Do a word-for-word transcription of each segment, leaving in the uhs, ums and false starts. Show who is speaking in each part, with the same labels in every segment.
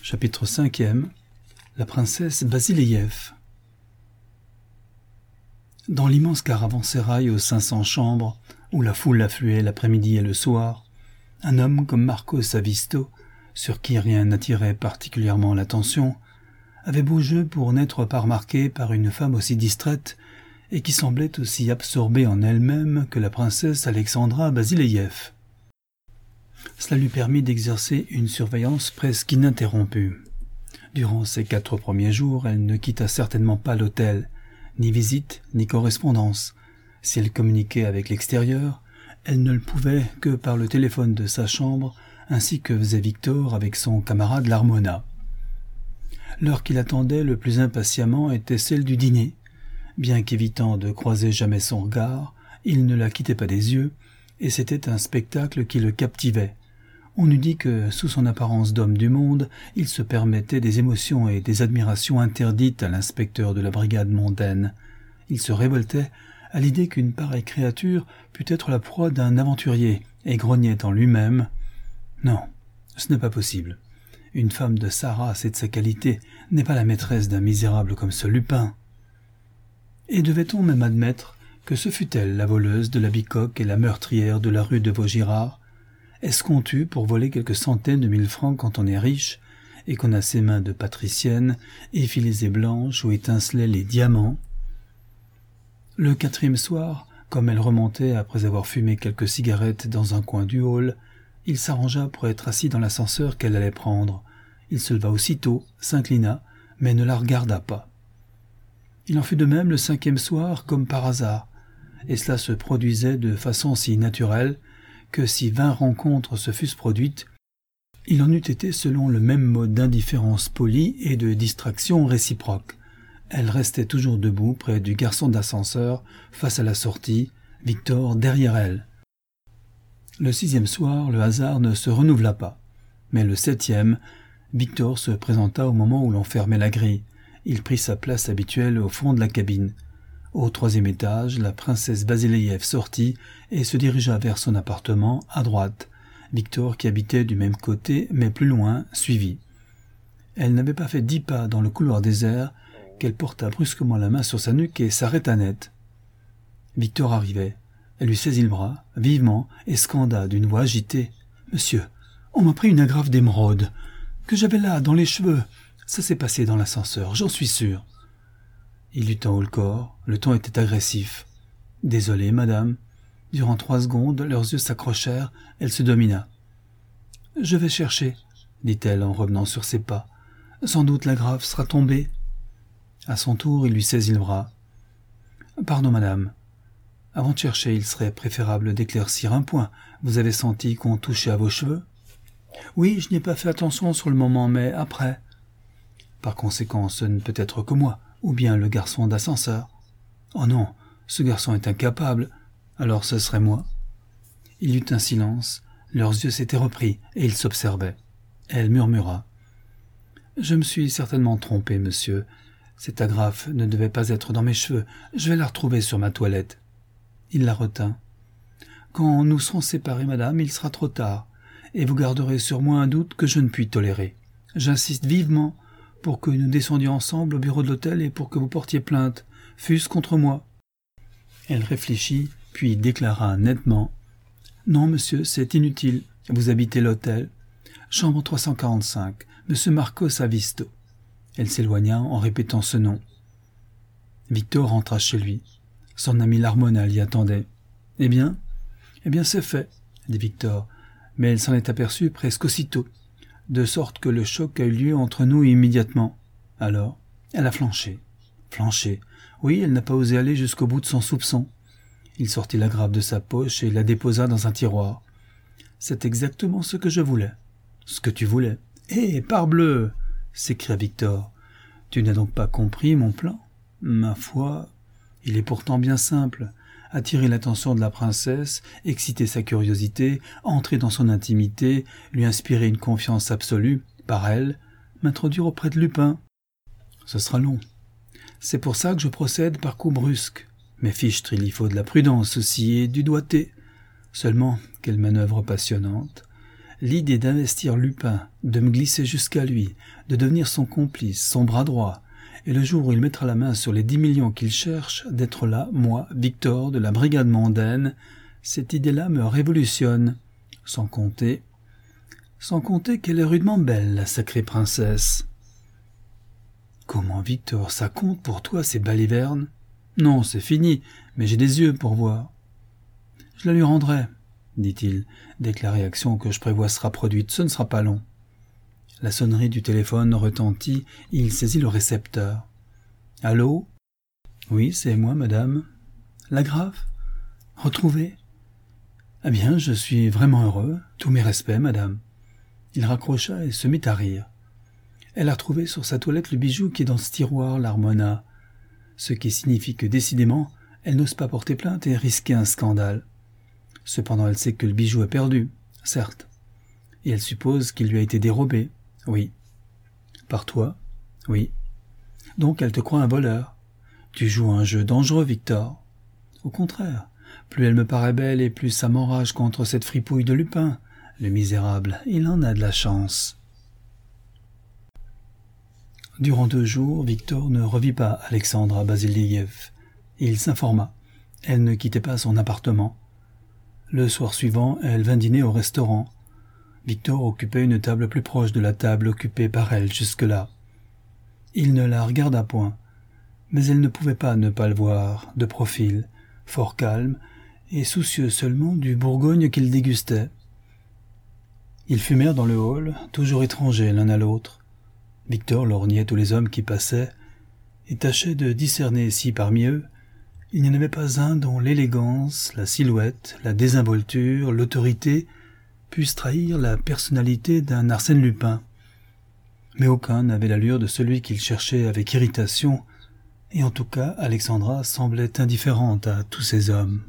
Speaker 1: Chapitre cinquième. La princesse Basileïev. Dans l'immense caravansérail aux cinq cents chambres, où la foule affluait l'après-midi et le soir, un homme comme Marco Savisto, sur qui rien n'attirait particulièrement l'attention, avait beau jeu pour n'être pas remarqué par une femme aussi distraite et qui semblait aussi absorbée en elle-même que la princesse Alexandra Basileïev. Cela lui permit d'exercer une surveillance presque ininterrompue. Durant ces quatre premiers jours, elle ne quitta certainement pas l'hôtel, ni visite, ni correspondance. Si elle communiquait avec l'extérieur, elle ne le pouvait que par le téléphone de sa chambre, ainsi que faisait Victor avec son camarade Larmona. L'heure qu'il attendait le plus impatiemment était celle du dîner. Bien qu'évitant de croiser jamais son regard, il ne la quittait pas des yeux, et c'était un spectacle qui le captivait. On eût dit que, sous son apparence d'homme du monde, il se permettait des émotions et des admirations interdites à l'inspecteur de la brigade mondaine. Il se révoltait à l'idée qu'une pareille créature pût être la proie d'un aventurier, et grognait en lui-même. Non, ce n'est pas possible. Une femme de sa race et de sa qualité n'est pas la maîtresse d'un misérable comme ce Lupin. Et devait-on même admettre que ce fût elle la voleuse de la bicoque et la meurtrière de la rue de Vaugirard? Est-ce qu'on tue pour voler quelques centaines de mille francs quand on est riche et qu'on a ses mains de patricienne, effilées et blanches où étincelaient les diamants? Le quatrième soir, comme elle remontait après avoir fumé quelques cigarettes dans un coin du hall, il s'arrangea pour être assis dans l'ascenseur qu'elle allait prendre. Il se leva aussitôt, s'inclina, mais ne la regarda pas. Il en fut de même le cinquième soir, comme par hasard, et cela se produisait de façon si naturelle que si vingt rencontres se fussent produites, il en eût été selon le même mode d'indifférence polie et de distraction réciproque. Elle restait toujours debout près du garçon d'ascenseur, face à la sortie, Victor derrière elle. Le sixième soir, le hasard ne se renouvela pas, mais le septième, Victor se présenta au moment où l'on fermait la grille. Il prit sa place habituelle au fond de la cabine. Au troisième étage, la princesse Basileïev sortit et se dirigea vers son appartement, à droite. Victor, qui habitait du même côté, mais plus loin, suivit. Elle n'avait pas fait dix pas dans le couloir désert qu'elle porta brusquement la main sur sa nuque et s'arrêta net. Victor arrivait. Elle lui saisit le bras, vivement, et scanda d'une voix agitée. « Monsieur, on m'a pris une agrafe d'émeraude, que j'avais là, dans les cheveux. Ça s'est passé dans l'ascenseur, j'en suis sûr. » Il lui tend le corps, le ton était agressif. « Désolé, madame. » Durant trois secondes, leurs yeux s'accrochèrent, elle se domina. « Je vais chercher, » dit-elle en revenant sur ses pas. « Sans doute l'agrafe sera tombée. » À son tour, il lui saisit le bras. « Pardon, madame. Avant de chercher, il serait préférable d'éclaircir un point. Vous avez senti qu'on touchait à vos cheveux? »« Oui, je n'y ai pas fait attention sur le moment, mais après. » Par conséquent, ce ne peut être que moi, ou bien le garçon d'ascenseur. « Oh non, ce garçon est incapable. Alors ce serait moi. » Il y eut un silence, leurs yeux s'étaient repris, et ils s'observaient. Elle murmura. « Je me suis certainement trompée, monsieur. Cette agrafe ne devait pas être dans mes cheveux. Je vais la retrouver sur ma toilette. » Il la retint. « Quand nous serons séparés, madame, il sera trop tard, et vous garderez sur moi un doute que je ne puis tolérer. J'insiste vivement pour que nous descendions ensemble au bureau de l'hôtel et pour que vous portiez plainte, fût-ce contre moi. » Elle réfléchit, puis déclara nettement. « Non, monsieur, c'est inutile. Vous habitez l'hôtel. Chambre trois cent quarante-cinq, monsieur Marco Savisto. » Elle s'éloigna en répétant ce nom. Victor rentra chez lui. Son ami Larmona l'y attendait. « Eh bien ? » ?»« Eh bien, c'est fait, » dit Victor, mais elle s'en est aperçue presque aussitôt, de sorte que le choc a eu lieu entre nous immédiatement. Alors, elle a flanché. Flanché. Oui, elle n'a pas osé aller jusqu'au bout de son soupçon. Il sortit l'agrafe de sa poche et la déposa dans un tiroir. « C'est exactement ce que je voulais. »« Ce que tu voulais. »« Eh, parbleu !» s'écria Victor. « Tu n'as donc pas compris mon plan ? Ma foi, il est pourtant bien simple. Attirer l'attention de la princesse, exciter sa curiosité, entrer dans son intimité, lui inspirer une confiance absolue, par elle, m'introduire auprès de Lupin. Ce sera long. C'est pour ça que je procède par coups brusques. Mais fichtre, il y faut de la prudence aussi et du doigté. Seulement, quelle manœuvre passionnante. l'idée d'investir Lupin, de me glisser jusqu'à lui, de devenir son complice, son bras droit, et le jour où il mettra la main sur les dix millions qu'il cherche, d'être là, moi, Victor, de la brigade mondaine, cette idée-là me révolutionne. Sans compter... Sans compter qu'elle est rudement belle, la sacrée princesse. Comment, Victor, ça compte pour toi, ces balivernes? Non, c'est fini, mais j'ai des yeux pour voir. Je la lui rendrai, dit-il, dès que la réaction que je prévois sera produite. Ce ne sera pas long. La sonnerie du téléphone retentit, et il saisit le récepteur. « Allô ? Oui, c'est moi, madame. La Grave ? Retrouvée ? Eh bien, je suis vraiment heureux. Tous mes respects, madame. » Il raccrocha et se mit à rire. Elle a retrouvé sur sa toilette le bijou qui est dans ce tiroir, l'harmona, ce qui signifie que, décidément, elle n'ose pas porter plainte et risquer un scandale. Cependant, elle sait que le bijou est perdu, certes, et elle suppose qu'il lui a été dérobé, oui. Par toi, oui. Donc elle te croit un voleur. Tu joues un jeu dangereux, Victor. Au contraire, plus elle me paraît belle et plus ça m'enrage contre cette fripouille de Lupin. Le misérable, il en a de la chance. Durant deux jours, Victor ne revit pas Alexandra Basiliev. Il s'informa. Elle ne quittait pas son appartement. Le soir suivant, elle vint dîner au restaurant. Victor occupait une table plus proche de la table occupée par elle jusque-là. Il ne la regarda point, mais elle ne pouvait pas ne pas le voir, de profil, fort calme, et soucieux seulement du Bourgogne qu'il dégustait. Ils fumèrent dans le hall, toujours étrangers l'un à l'autre. Victor lorgnait tous les hommes qui passaient, et tâchait de discerner si parmi eux, il n'y en avait pas un dont l'élégance, la silhouette, la désinvolture, l'autorité pussent trahir la personnalité d'un Arsène Lupin. Mais aucun n'avait l'allure de celui qu'il cherchait avec irritation, et en tout cas Alexandra semblait indifférente à tous ces hommes.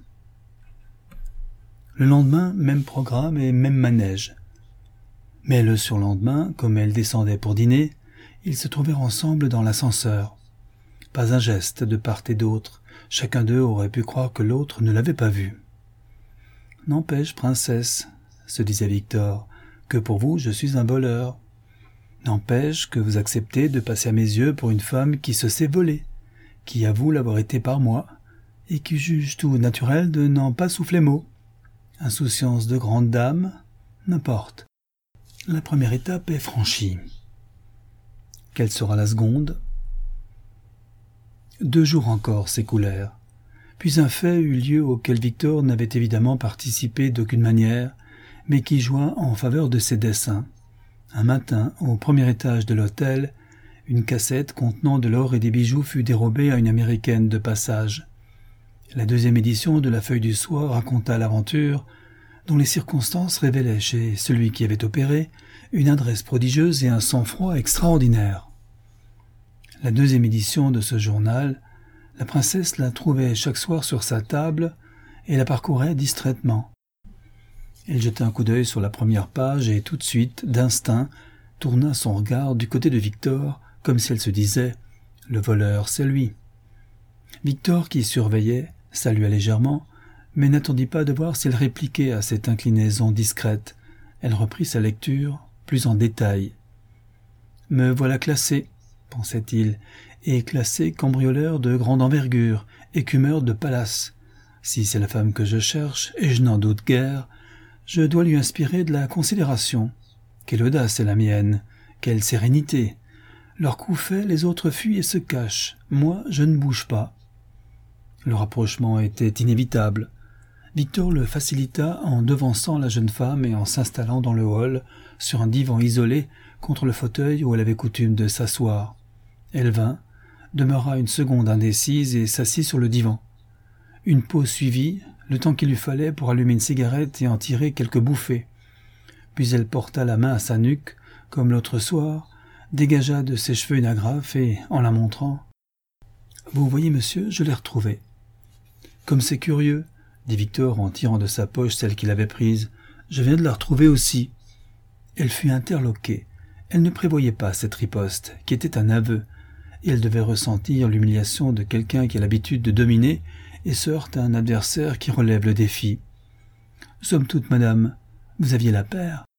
Speaker 1: Le lendemain, même programme et même manège. Mais le surlendemain, comme elle descendait pour dîner, ils se trouvèrent ensemble dans l'ascenseur. Pas un geste de part et d'autre, chacun d'eux aurait pu croire que l'autre ne l'avait pas vu. « N'empêche, princesse, se disait Victor, que pour vous je suis un voleur. N'empêche que vous acceptez de passer à mes yeux pour une femme qui se sait voler, qui avoue l'avoir été par moi, et qui juge tout naturel de n'en pas souffler mot. Insouciance de grande dame, n'importe. La première étape est franchie. Quelle sera la seconde? Deux jours encore s'écoulèrent. Puis un fait eut lieu auquel Victor n'avait évidemment participé d'aucune manière, mais qui joua en faveur de ses desseins. Un matin, au premier étage de l'hôtel, une cassette contenant de l'or et des bijoux fut dérobée à une Américaine de passage. La deuxième édition de la Feuille du Soir raconta l'aventure, dont les circonstances révélaient chez celui qui avait opéré une adresse prodigieuse et un sang-froid extraordinaire. La deuxième édition de ce journal, la princesse la trouvait chaque soir sur sa table et la parcourait distraitement. Elle jeta un coup d'œil sur la première page et tout de suite, d'instinct, tourna son regard du côté de Victor, comme si elle se disait « Le voleur, c'est lui ». Victor, qui surveillait, salua légèrement, mais n'attendit pas de voir si elle répliquait à cette inclinaison discrète. Elle reprit sa lecture, plus en détail. « Me voilà classé », pensait-il, et classé cambrioleur de grande envergure, écumeur de palace. Si c'est la femme que je cherche, et je n'en doute guère, je dois lui inspirer de la considération. Quelle audace est la mienne, quelle sérénité. Leur coup fait, les autres fuient et se cachent. Moi, je ne bouge pas. Le rapprochement était inévitable. Victor le facilita en devançant la jeune femme et en s'installant dans le hall, sur un divan isolé, contre le fauteuil où elle avait coutume de s'asseoir. Elle vint, demeura une seconde indécise et s'assit sur le divan. Une pause suivit, le temps qu'il lui fallait pour allumer une cigarette et en tirer quelques bouffées. Puis elle porta la main à sa nuque, comme l'autre soir, dégagea de ses cheveux une agrafe et, en la montrant, « Vous voyez, monsieur, je l'ai retrouvée. »« Comme c'est curieux, » dit Victor en tirant de sa poche celle qu'il avait prise, « je viens de la retrouver aussi. » Elle fut interloquée. Elle ne prévoyait pas cette riposte, qui était un aveu, et elle devait ressentir l'humiliation de quelqu'un qui a l'habitude de dominer et se heurte à un adversaire qui relève le défi. « Somme toute, madame, vous aviez la paire. »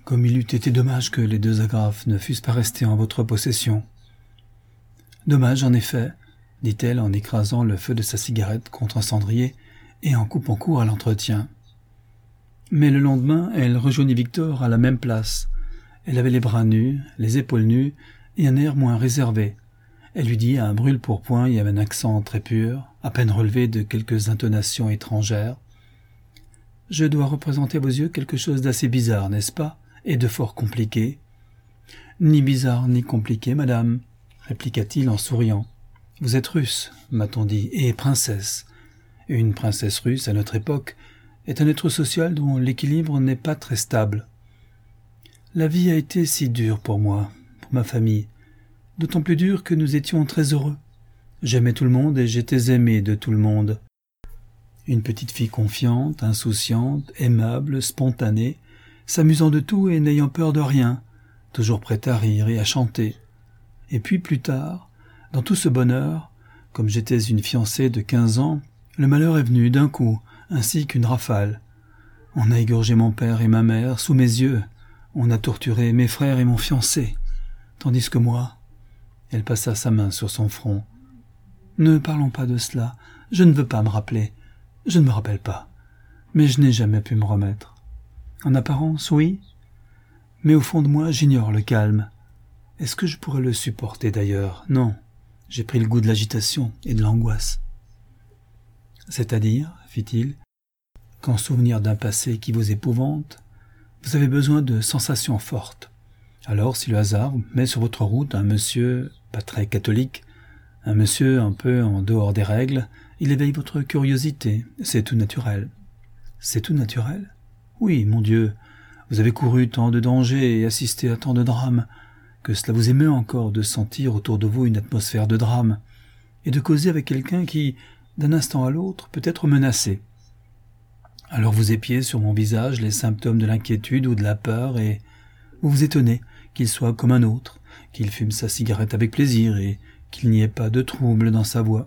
Speaker 1: Comme il eût été dommage que les deux agrafes ne fussent pas restées en votre possession. »« Dommage, en effet, » dit-elle en écrasant le feu de sa cigarette contre un cendrier et en coupant court à l'entretien. Mais le lendemain, elle rejoignit Victor à la même place. Elle avait les bras nus, les épaules nues et un air moins réservé. Elle lui dit à un brûle-pourpoint et avec un accent très pur, à peine relevé de quelques intonations étrangères. « Je dois représenter à vos yeux quelque chose d'assez bizarre, n'est-ce pas, et de fort compliqué. »« Ni bizarre ni compliqué, madame, » répliqua-t-il en souriant. « Vous êtes russe, m'a-t-on dit, et princesse. Une princesse russe, à notre époque, est un être social dont l'équilibre n'est pas très stable. La vie a été si dure pour moi, pour ma famille, d'autant plus dure que nous étions très heureux. J'aimais tout le monde et j'étais aimé de tout le monde. Une petite fille confiante, insouciante, aimable, spontanée, s'amusant de tout et n'ayant peur de rien, toujours prête à rire et à chanter. Et puis plus tard, dans tout ce bonheur, comme j'étais une fiancée de quinze ans, le malheur est venu d'un coup, ainsi qu'une rafale. On a égorgé mon père et ma mère sous mes yeux, on a torturé mes frères et mon fiancé, tandis que moi... » Elle passa sa main sur son front. « Ne parlons pas de cela, je ne veux pas me rappeler, je ne me rappelle pas, mais je n'ai jamais pu me remettre. En apparence, oui, mais au fond de moi, j'ignore le calme. Est-ce que je pourrais le supporter d'ailleurs? Non, j'ai pris le goût de l'agitation et de l'angoisse. »« C'est-à-dire, fit-il, qu'en souvenir d'un passé qui vous épouvante, vous avez besoin de sensations fortes. Alors, si le hasard met sur votre route un monsieur pas très catholique, un monsieur un peu en dehors des règles, il éveille votre curiosité, c'est tout naturel. »« C'est tout naturel ? Oui, mon Dieu, vous avez couru tant de dangers et assisté à tant de drames, que cela vous émeut encore de sentir autour de vous une atmosphère de drame, et de causer avec quelqu'un qui, d'un instant à l'autre, peut être menacé. Alors vous épiez sur mon visage les symptômes de l'inquiétude ou de la peur, et vous vous étonnez qu'il soit comme un autre, qu'il fume sa cigarette avec plaisir et qu'il n'y ait pas de trouble dans sa voix. »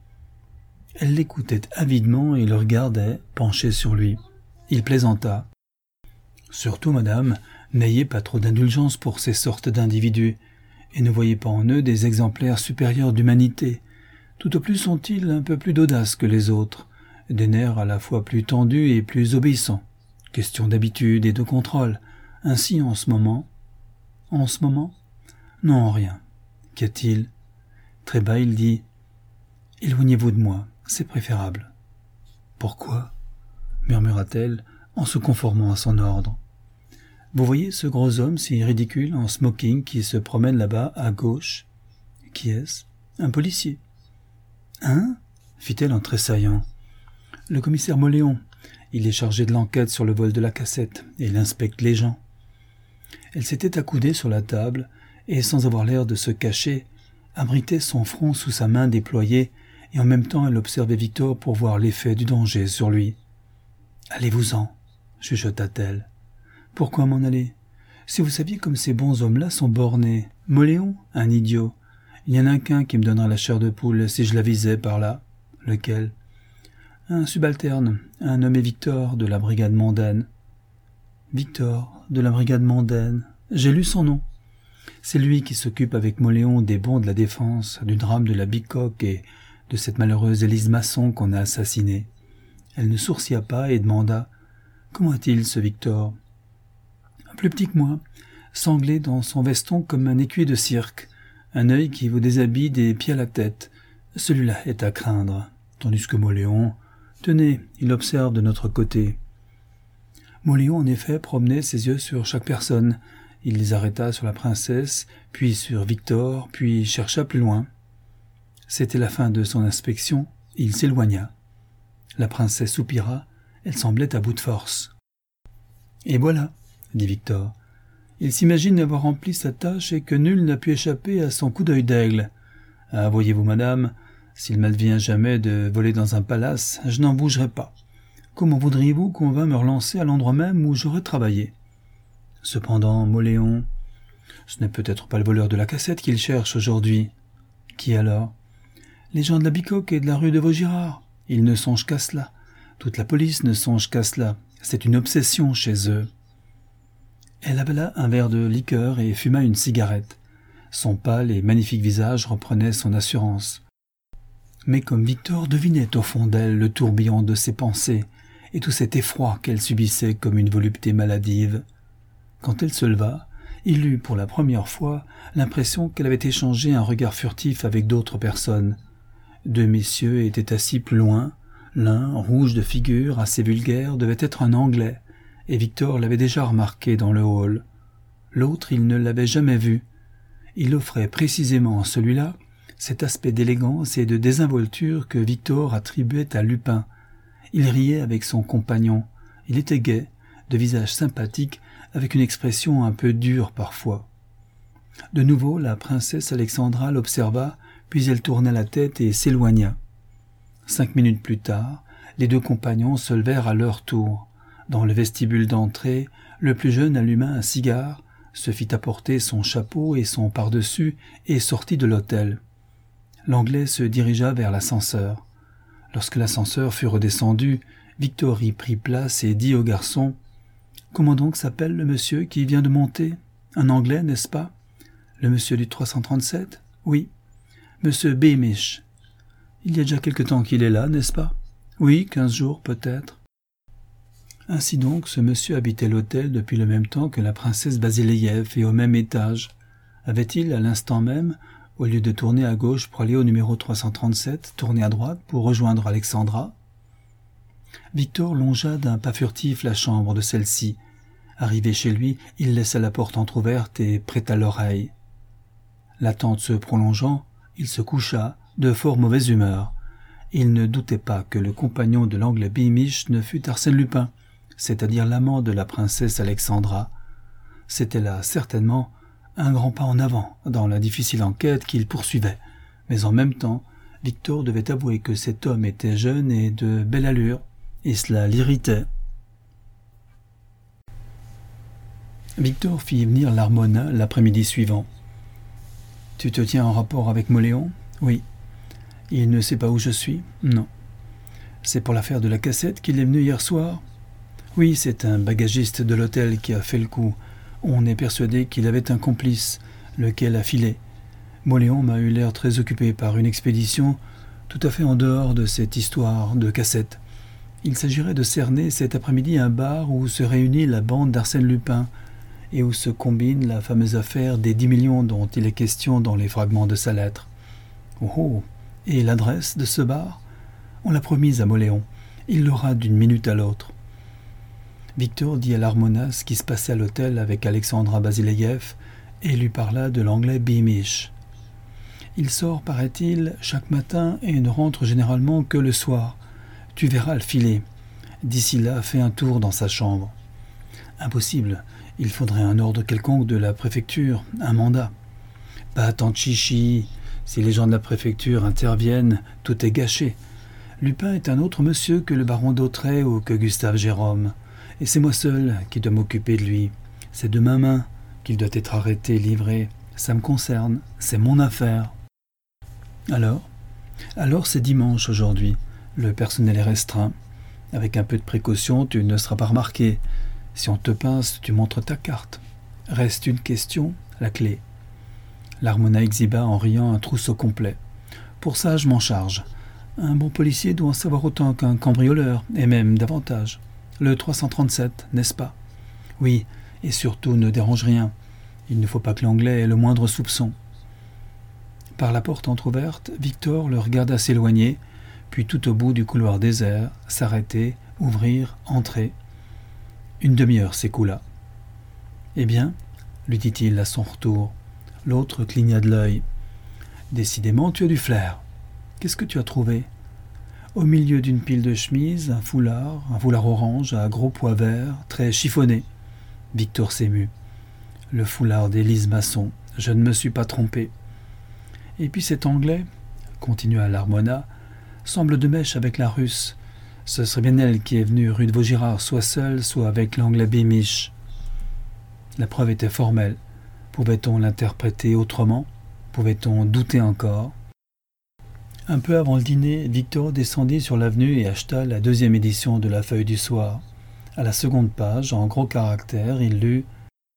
Speaker 1: Elle l'écoutait avidement et le regardait, penchée sur lui. Il plaisanta. « Surtout, madame, n'ayez pas trop d'indulgence pour ces sortes d'individus, et ne voyez pas en eux des exemplaires supérieurs d'humanité. Tout au plus sont-ils un peu plus d'audace que les autres, des nerfs à la fois plus tendus et plus obéissants. Question d'habitude et de contrôle. Ainsi, en ce moment... »« En ce moment ? Non, rien. Qu'y a-t-il ? » Très bas, il dit « Éloignez-vous de moi, c'est préférable. »« Pourquoi ?» murmura-t-elle en se conformant à son ordre. « Vous voyez ce gros homme si ridicule en smoking qui se promène là-bas à gauche ? Qui est-ce ? Un policier. »« Hein ?» fit-elle en tressaillant. « Le commissaire Moléon. Il est chargé de l'enquête sur le vol de la cassette et il inspecte les gens. » Elle s'était accoudée sur la table et, sans avoir l'air de se cacher, abritait son front sous sa main déployée et en même temps elle observait Victor pour voir l'effet du danger sur lui. « Allez-vous-en, » chuchota-t-elle. « Pourquoi m'en aller? Si vous saviez comme ces bons hommes-là sont bornés. Moléon, un idiot. Il n'y en a qu'un qui me donnerait la chair de poule si je l'avisais par là. Lequel? Un subalterne, un nommé Victor de la brigade mondaine. » Victor, de la brigade mondaine. J'ai lu son nom. C'est lui qui s'occupe avec Moléon des bons de la défense, du drame de la Bicoque et de cette malheureuse Élise Masson qu'on a assassinée. Elle ne sourcilla pas et demanda « Comment est-il, ce Victor ?» Plus petit que moi, sanglé dans son veston comme un écuyer de cirque, un œil qui vous déshabille des pieds à la tête. Celui-là est à craindre, tandis que Moléon, tenez, il observe de notre côté. Moléon, en effet, promenait ses yeux sur chaque personne. Il les arrêta sur la princesse, puis sur Victor, puis chercha plus loin. C'était la fin de son inspection, il s'éloigna. La princesse soupira, elle semblait à bout de force. « Et voilà, » dit Victor. « Il s'imagine avoir rempli sa tâche et que nul n'a pu échapper à son coup d'œil d'aigle. Ah, voyez-vous, madame, s'il m'advient jamais de voler dans un palace, je n'en bougerai pas. Comment voudriez-vous qu'on vînt me relancer à l'endroit même où j'aurais travaillé? Cependant, Moléon, ce n'est peut-être pas le voleur de la cassette qu'il cherche aujourd'hui. Qui alors? Les gens de la Bicoque et de la rue de Vaugirard. Ils ne songent qu'à cela. Toute la police ne songe qu'à cela. C'est une obsession chez eux. » Elle avala un verre de liqueur et fuma une cigarette. Son pâle et magnifique visage reprenait son assurance. Mais comme Victor devinait au fond d'elle le tourbillon de ses pensées et tout cet effroi qu'elle subissait comme une volupté maladive, quand elle se leva, il eut pour la première fois l'impression qu'elle avait échangé un regard furtif avec d'autres personnes. Deux messieurs étaient assis plus loin. L'un, rouge de figure, assez vulgaire, devait être un Anglais, et Victor l'avait déjà remarqué dans le hall. L'autre, il ne l'avait jamais vu. Il offrait précisément à celui-là cet aspect d'élégance et de désinvolture que Victor attribuait à Lupin. Il riait avec son compagnon. Il était gai, de visage sympathique, avec une expression un peu dure parfois. De nouveau, la princesse Alexandra l'observa, puis elle tourna la tête et s'éloigna. Cinq minutes plus tard, les deux compagnons se levèrent à leur tour. Dans le vestibule d'entrée, le plus jeune alluma un cigare, se fit apporter son chapeau et son pardessus et sortit de l'hôtel. L'Anglais se dirigea vers l'ascenseur. Lorsque l'ascenseur fut redescendu, Victor y prit place et dit au garçon « Comment donc s'appelle le monsieur qui vient de monter? Un Anglais, n'est-ce pas? Le monsieur du trois cent trente-sept? Oui. Monsieur Beamish. Il y a déjà quelque temps qu'il est là, n'est-ce pas? Oui, quinze jours peut-être. » Ainsi donc, ce monsieur habitait l'hôtel depuis le même temps que la princesse Basileïev et au même étage. Avait-il, à l'instant même, au lieu de tourner à gauche pour aller au numéro trois cent trente-sept, tourné à droite pour rejoindre Alexandra? Victor longea d'un pas furtif la chambre de celle-ci. Arrivé chez lui, il laissa la porte entr'ouverte et prêta l'oreille. L'attente se prolongeant, il se coucha, de fort mauvaise humeur. Il ne doutait pas que le compagnon de l'Anglais Beamish ne fût Arsène Lupin, c'est-à-dire l'amant de la princesse Alexandra. C'était là, certainement, un grand pas en avant dans la difficile enquête qu'il poursuivait, mais en même temps, Victor devait avouer que cet homme était jeune et de belle allure, et cela l'irritait. Victor fit venir l'Harmona l'après-midi suivant. « Tu te tiens en rapport avec Moléon? »« Oui. »« Il ne sait pas où je suis? »« Non. »« C'est pour l'affaire de la cassette qu'il est venu hier soir? »« Oui, c'est un bagagiste de l'hôtel qui a fait le coup. On est persuadé qu'il avait un complice, lequel a filé. Moléon m'a eu l'air très occupé par une expédition tout à fait en dehors de cette histoire de cassette. Il s'agirait de cerner cet après-midi un bar où se réunit la bande d'Arsène Lupin et où se combine la fameuse affaire des dix millions dont il est question dans les fragments de sa lettre. Oh oh! Et l'adresse de ce bar? On l'a promise à Moléon. Il l'aura d'une minute à l'autre. Victor dit à l'Harmona ce qui se passait à l'hôtel avec Alexandra Basileïev et lui parla de l'Anglais Beamish. Il sort, paraît-il, chaque matin et ne rentre généralement que le soir. Tu verras le filer. D'ici là, fais un tour dans sa chambre. Impossible. Il faudrait un ordre quelconque de la préfecture, un mandat. Pas tant de chichi. Si les gens de la préfecture interviennent, tout est gâché. Lupin est un autre monsieur que le baron d'Autray ou que Gustave Jérôme. Et c'est moi seul qui dois m'occuper de lui. C'est de ma main qu'il doit être arrêté, livré. Ça me concerne, c'est mon affaire. Alors Alors c'est dimanche aujourd'hui. Le personnel est restreint. Avec un peu de précaution, tu ne seras pas remarqué. Si on te pince, tu montres ta carte. Reste une question, la clé. L'Harmona exhiba en riant un trousseau complet. Pour ça, je m'en charge. Un bon policier doit en savoir autant qu'un cambrioleur, et même davantage. Le trois cent trente-sept, n'est-ce pas? Oui, et surtout ne dérange rien. Il ne faut pas que l'Anglais ait le moindre soupçon. Par la porte entr'ouverte, Victor le regarda s'éloigner, puis tout au bout du couloir désert, s'arrêter, ouvrir, entrer. Une demi-heure s'écoula. « Eh bien ?» lui dit-il à son retour. L'autre cligna de l'œil. « Décidément, tu as du flair. Qu'est-ce que tu as trouvé ?» Au milieu d'une pile de chemises, un foulard, un foulard orange à gros pois verts, très chiffonné. Victor s'émut. Le foulard d'Élise Masson, je ne me suis pas trompé. Et puis cet Anglais, continua l'Harmona, semble de mèche avec la Russe. Ce serait bien elle qui est venue rue de Vaugirard, soit seule, soit avec l'Anglais Beamish. La preuve était formelle. Pouvait-on l'interpréter autrement? Pouvait-on douter encore? Un peu avant le dîner, Victor descendit sur l'avenue et acheta la deuxième édition de la Feuille du Soir. À la seconde page, en gros caractères, il lut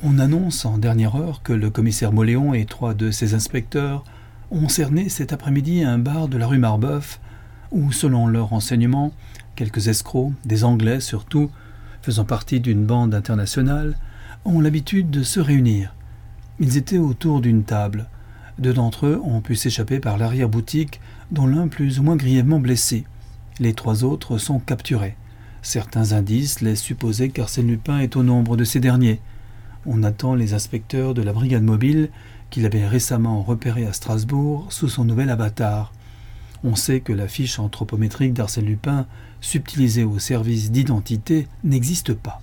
Speaker 1: On annonce en dernière heure que le commissaire Moléon et trois de ses inspecteurs ont cerné cet après-midi un bar de la rue Marbeuf où, selon leurs renseignements, quelques escrocs, des Anglais surtout, faisant partie d'une bande internationale, ont l'habitude de se réunir. Ils étaient autour d'une table. Deux d'entre eux ont pu s'échapper par l'arrière-boutique, dont l'un plus ou moins grièvement blessé. Les trois autres sont capturés. Certains indices laissent supposer qu'Arsène Lupin est au nombre de ces derniers. On attend les inspecteurs de la brigade mobile qu'il avait récemment repéré à Strasbourg sous son nouvel avatar. On sait que la fiche anthropométrique d'Arsène Lupin, subtilisée au service d'identité, n'existe pas.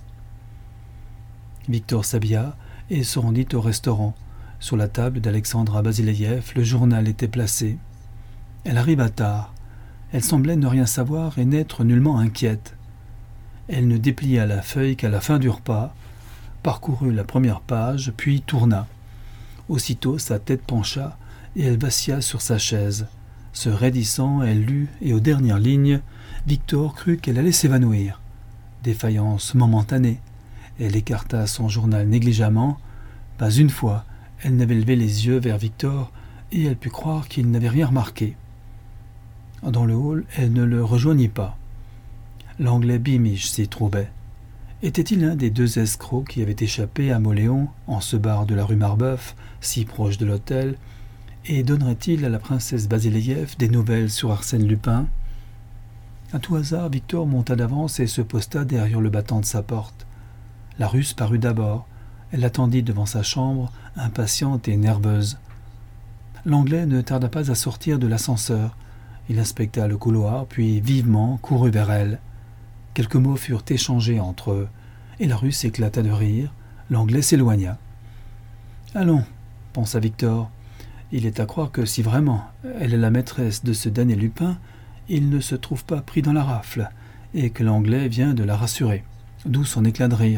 Speaker 1: Victor s'habilla et se rendit au restaurant. Sur la table d'Alexandra Basileïev, le journal était placé. Elle arriva tard. Elle semblait ne rien savoir et n'être nullement inquiète. Elle ne déplia la feuille qu'à la fin du repas, parcourut la première page, puis tourna. Aussitôt sa tête pencha et elle vacilla sur sa chaise. Se raidissant, elle lut, et aux dernières lignes, Victor crut qu'elle allait s'évanouir. Défaillance momentanée. Elle écarta son journal négligemment. Pas une fois, elle n'avait levé les yeux vers Victor, et elle put croire qu'il n'avait rien remarqué. Dans le hall, elle ne le rejoignit pas. L'Anglais Beamish s'y trouvait. Était-il un des deux escrocs qui avaient échappé à Moléon, en ce bar de la rue Marbeuf, si proche de l'hôtel, et donnerait-il à la princesse Basileïev des nouvelles sur Arsène Lupin? À tout hasard, Victor monta d'avance et se posta derrière le battant de sa porte. La Russe parut d'abord. Elle attendit devant sa chambre, impatiente et nerveuse. L'Anglais ne tarda pas à sortir de l'ascenseur. Il inspecta le couloir, puis vivement courut vers elle. Quelques mots furent échangés entre eux, et la Russe éclata de rire. L'Anglais s'éloigna. « Allons, pensa Victor. Il est à croire que si vraiment elle est la maîtresse de ce damné Lupin, il ne se trouve pas pris dans la rafle, et que l'Anglais vient de la rassurer. D'où son éclat de rire. »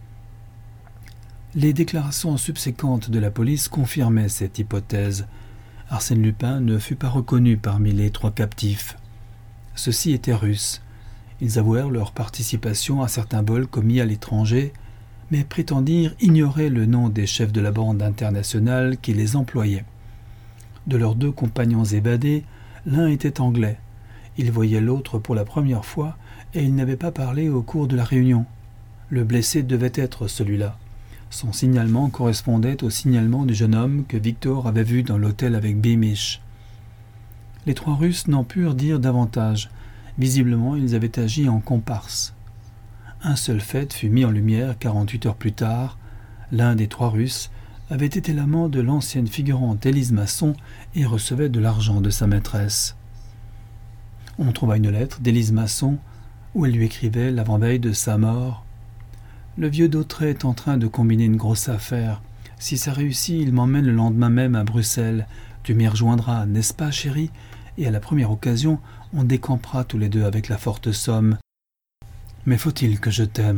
Speaker 1: Les déclarations subséquentes de la police confirmaient cette hypothèse. Arsène Lupin ne fut pas reconnu parmi les trois captifs. Ceux-ci étaient russes. Ils avouèrent leur participation à certains vols commis à l'étranger, mais prétendirent ignorer le nom des chefs de la bande internationale qui les employait. De leurs deux compagnons évadés, l'un était anglais. Il voyait l'autre pour la première fois et il n'avait pas parlé au cours de la réunion. Le blessé devait être celui-là. Son signalement correspondait au signalement du jeune homme que Victor avait vu dans l'hôtel avec Beamish. Les trois Russes n'en purent dire davantage. Visiblement, ils avaient agi en comparse. Un seul fait fut mis en lumière quarante-huit heures plus tard. L'un des trois Russes avait été l'amant de l'ancienne figurante Élise Masson et recevait de l'argent de sa maîtresse. On trouva une lettre d'Élise Masson où elle lui écrivait l'avant-veille de sa mort. « Le vieux Dautrey est en train de combiner une grosse affaire. Si ça réussit, il m'emmène le lendemain même à Bruxelles. Tu m'y rejoindras, n'est-ce pas, chérie? Et à la première occasion, on décampera tous les deux avec la forte somme. Mais faut-il que je t'aime ?